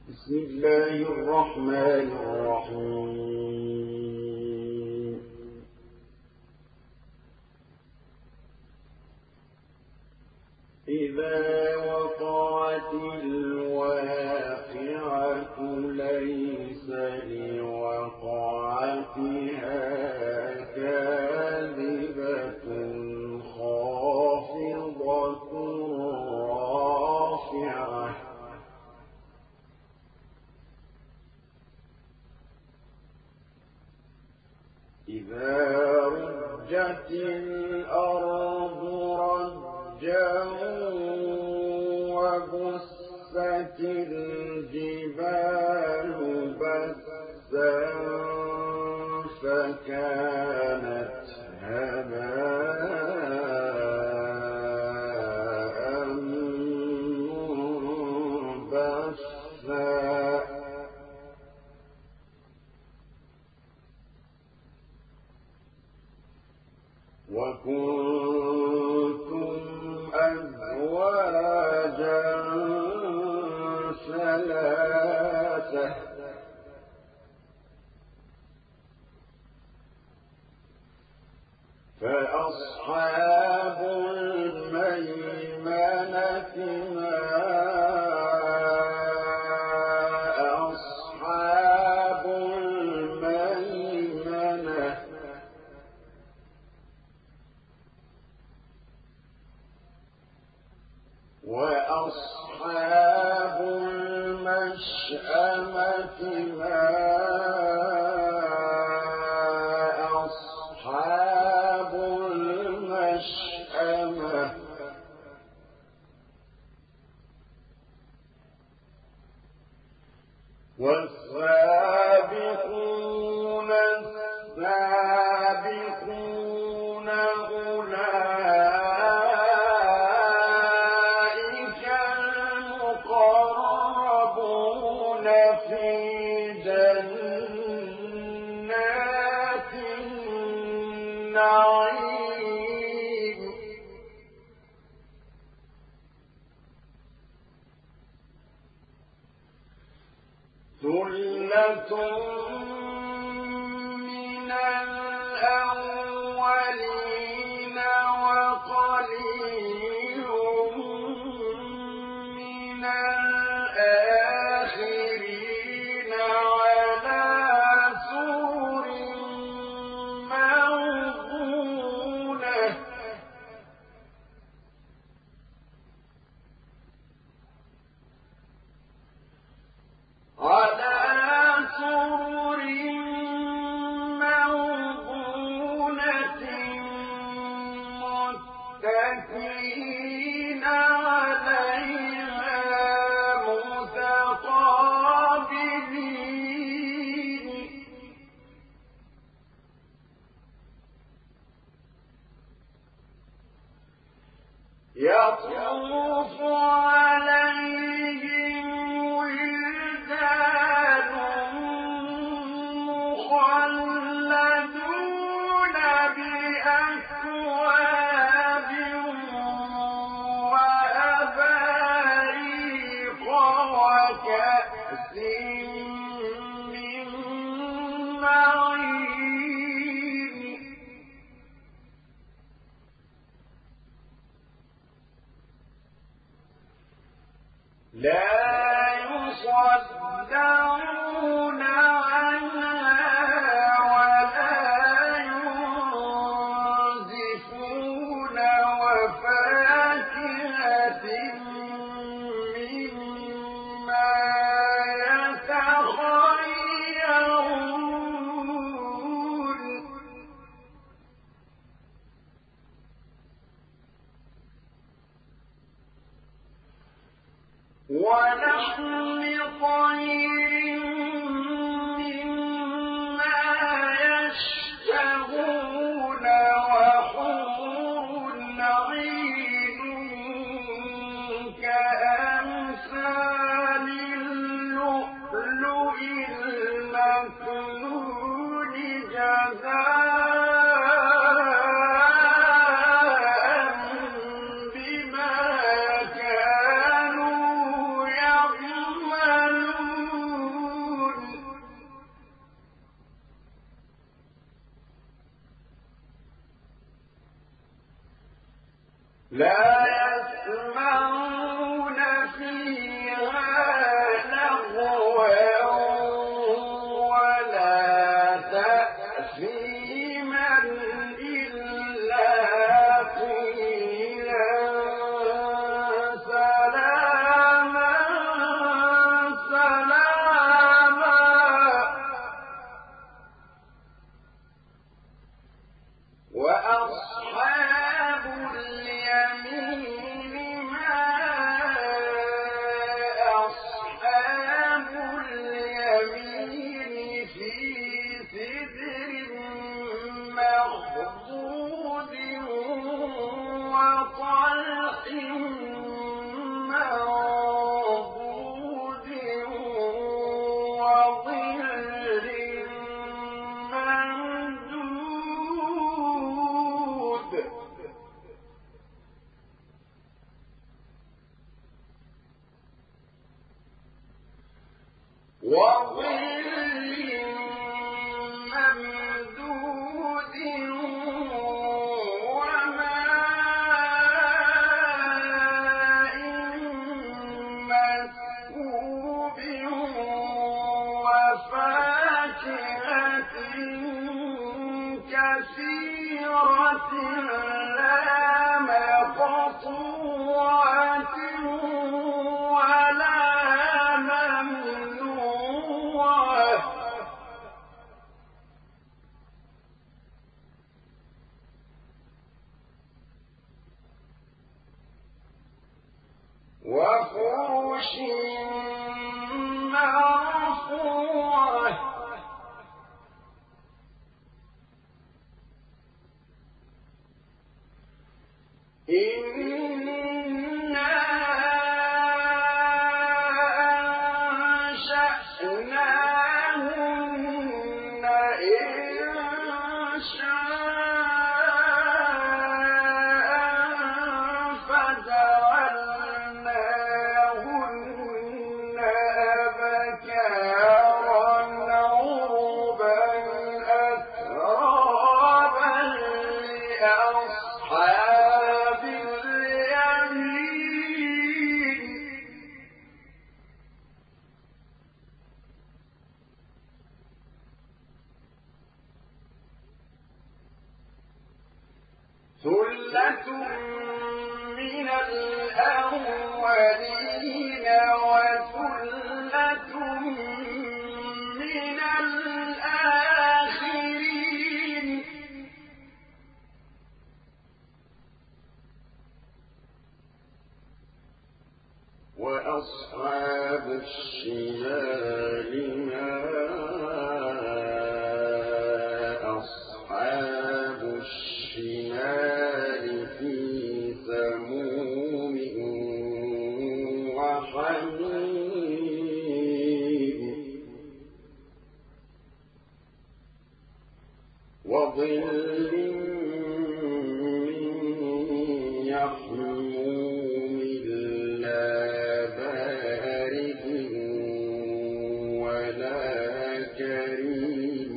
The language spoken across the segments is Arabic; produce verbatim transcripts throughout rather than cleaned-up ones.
بسم الله الرحمن الرحيم. إذا وقعت الواقعة ليس لوقعتها كاذبة خافضة رافعة إذا رجت الأرض رجا وبست الجبال بسا فكانت هباء منبثا وكنتم أزواجا ثلاثة فأصحاب الميمنة ما أصحاب الميمنة وأصحاب المشأمة ما أصحاب المشأمة والسابقون السابقون أولئك المقربون في جنات النعيم ثلة من الأولين وقليل من الآخرين على سرر موضونة على سرر موضونة متكئين عليها متقابلين يطوف عليهم ولدان مخلدون بأكواب وأباريق وكأس من معين لا يصدعون عنها ولا ينزفون وفاكهة مما يتخيرون ولحم طير مما يشتهون وحور عين كأمثال اللؤلؤ المكنون جزاء بما كانوا يعملون وظل ممدود وماء مسكوب وفاكهة كثيرة لا مقطوعة ولا ممنوعة وفرش مرفوعة إنا أنشأناهن إنشاء فجعلناهن أبكارا عربا أترابا لأصحاب اليمين ثلة من الأولين وثلة من الآخرين وأصحاب الشمال ما أصحاب الشمال في سموم وحميم وظل من يحموم لا بارد ولا كريم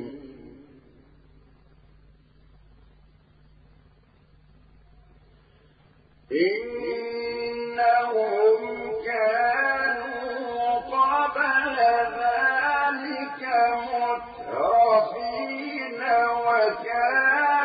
إنهم كانوا قبل ذلك مترفين وكانوا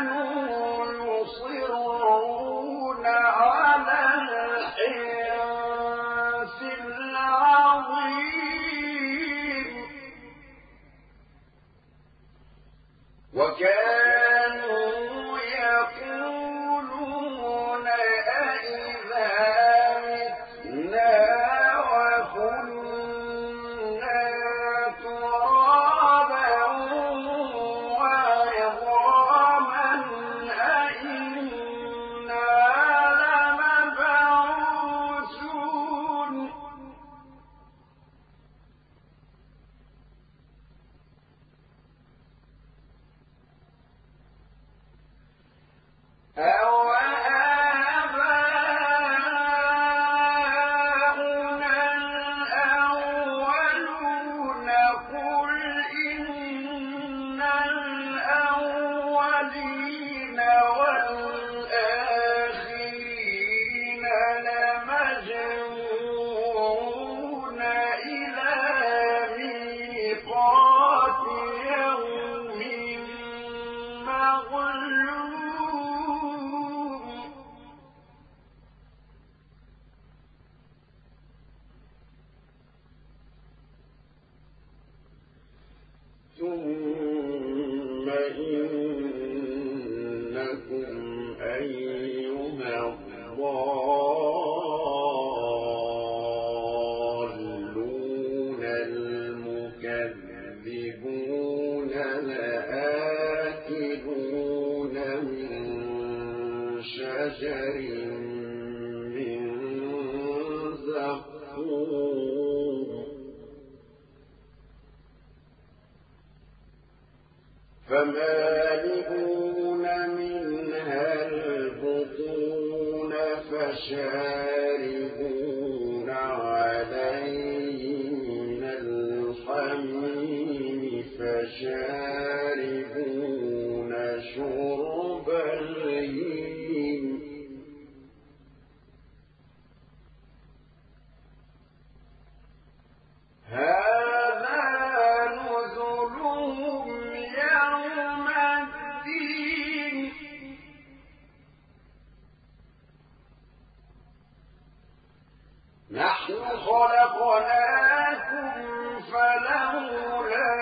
خلقناكم فلولا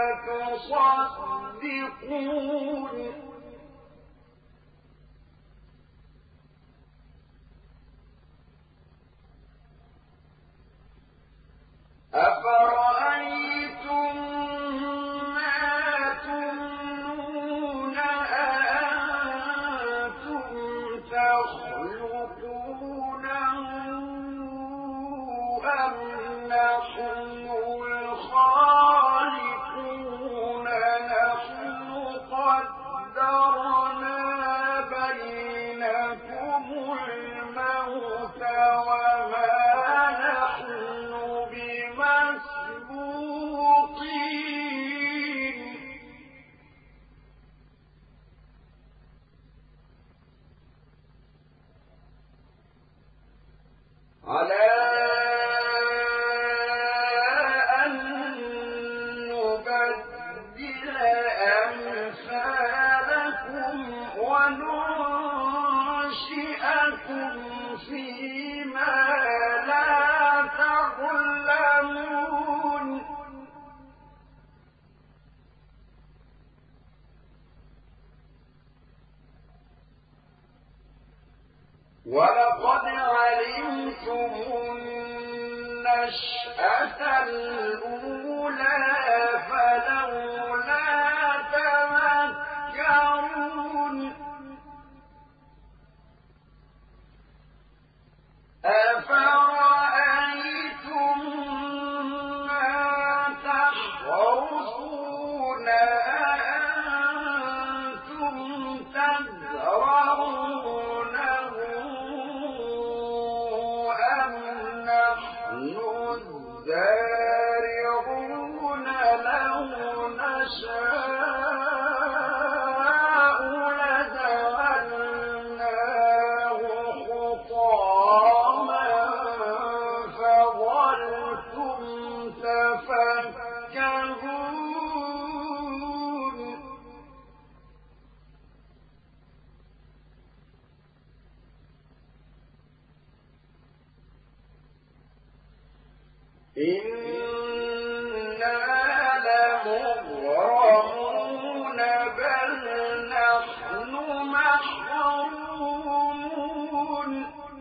تصدقون أفرأيتم ما تمنون أأنتم تخلقونه أم نحن الخالقون نحن قدرنا بينكم الموت وما نحن بمسبوقين على أن نبدل أمثالكم وننشئكم فيما لا تعلمون ولقد علمتم النشأة الأولى فلولا تذكرون أفرأيتم ما تحرثون أأنتم تزرعونه أم نحن الزارعون لو نشاء لجعلناه حطاما فظلتم تفكهون إنا لمغرمون بل نحن محرومون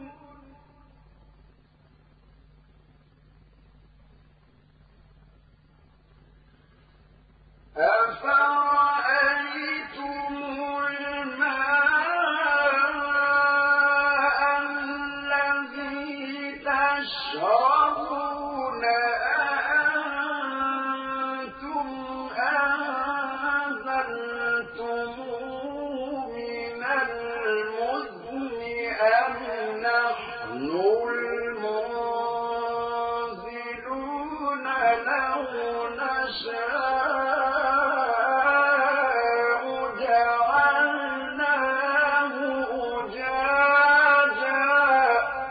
أفرأيتم الماء الذي تشربون أأنتم أنزلتموه من المزن أم نحن المنزلون لو نشاء جعلناه أجاجا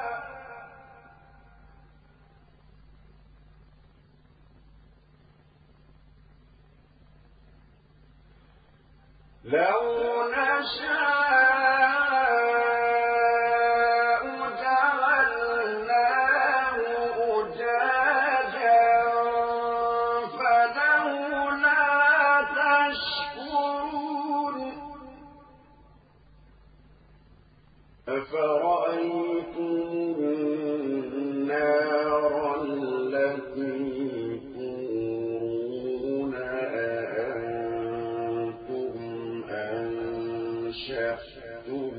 لو نشاء جعلناه أجاجا فلولا تشكرون أفرأيتم النار التي تورون أأنتم أنشأتم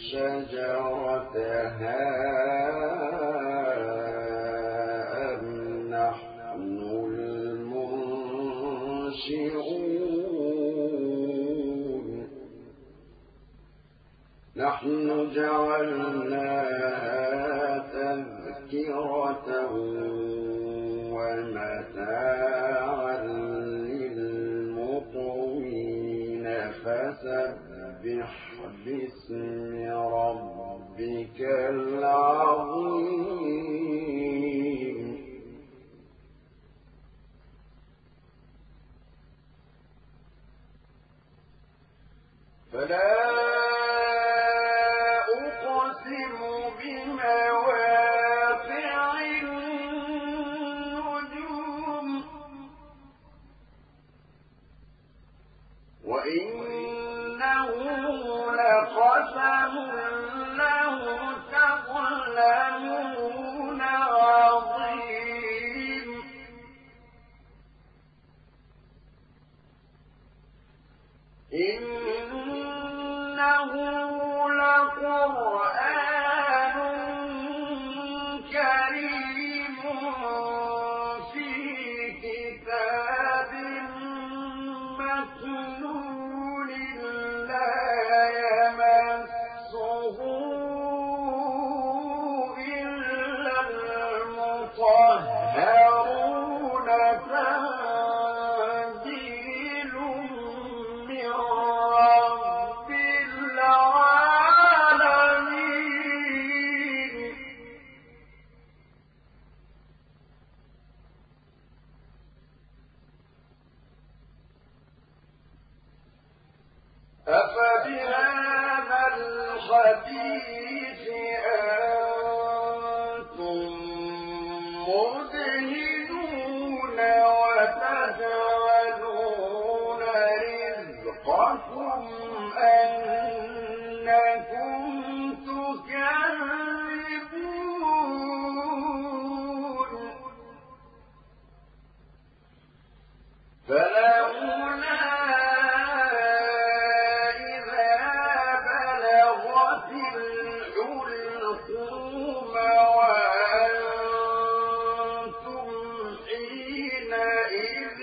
شجرتها أم نحن المنشئون نحن جعلناها تذكرة ومتاعا للمقوين فسبح باسم ربك العظيم فلا أقسم بمواقع إنه لقرآن كريم في كتاب مكنون لا يمسه إلا المطهرون تنزيل من رب العالمين. أفبهذا الحديث أنتم مدهنون وتجعلون رزقكم أنكم تكذبون. فلولا إذا بلغت الحلقوم وأنتم حينئذ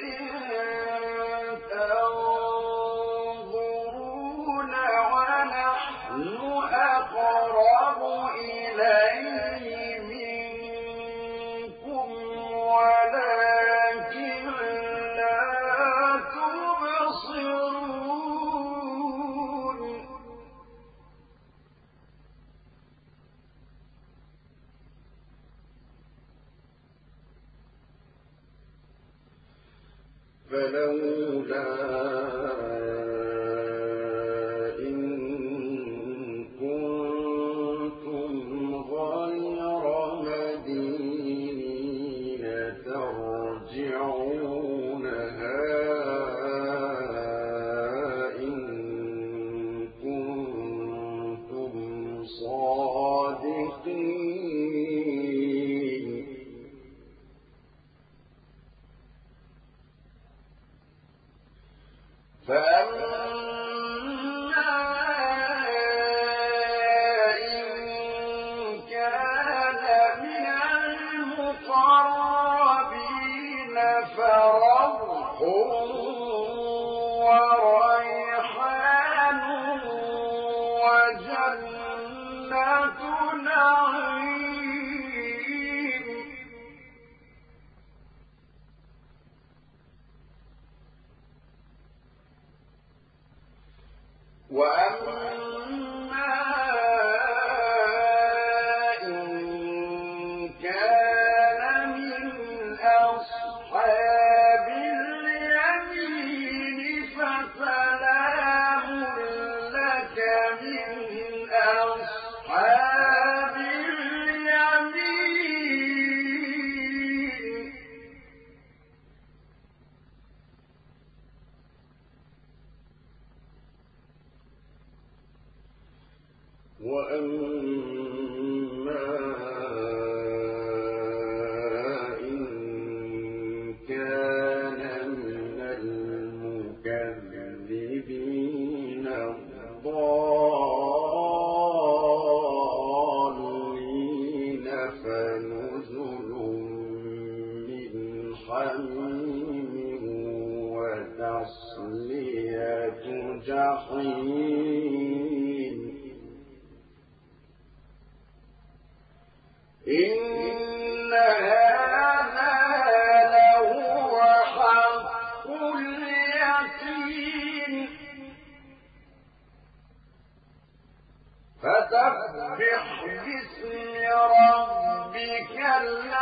تنظرون ونحن أقرب إليه منكم ولكن لا تبصرون. فلولا إن كنتم غير مدينين ترجعونها إن كنتم صادقين. فأما إن كان من المقربين فروح وريحان وجنة نعيم. وأما إن كان من أصحاب اليمين فسلام لك من أصحاب اليمين. وأما إن كان من المكذبين الضالين فنزل من حميم وتصلية جحيم. إن هذا لهو حق اليقين. فسبح باسم ربك الذي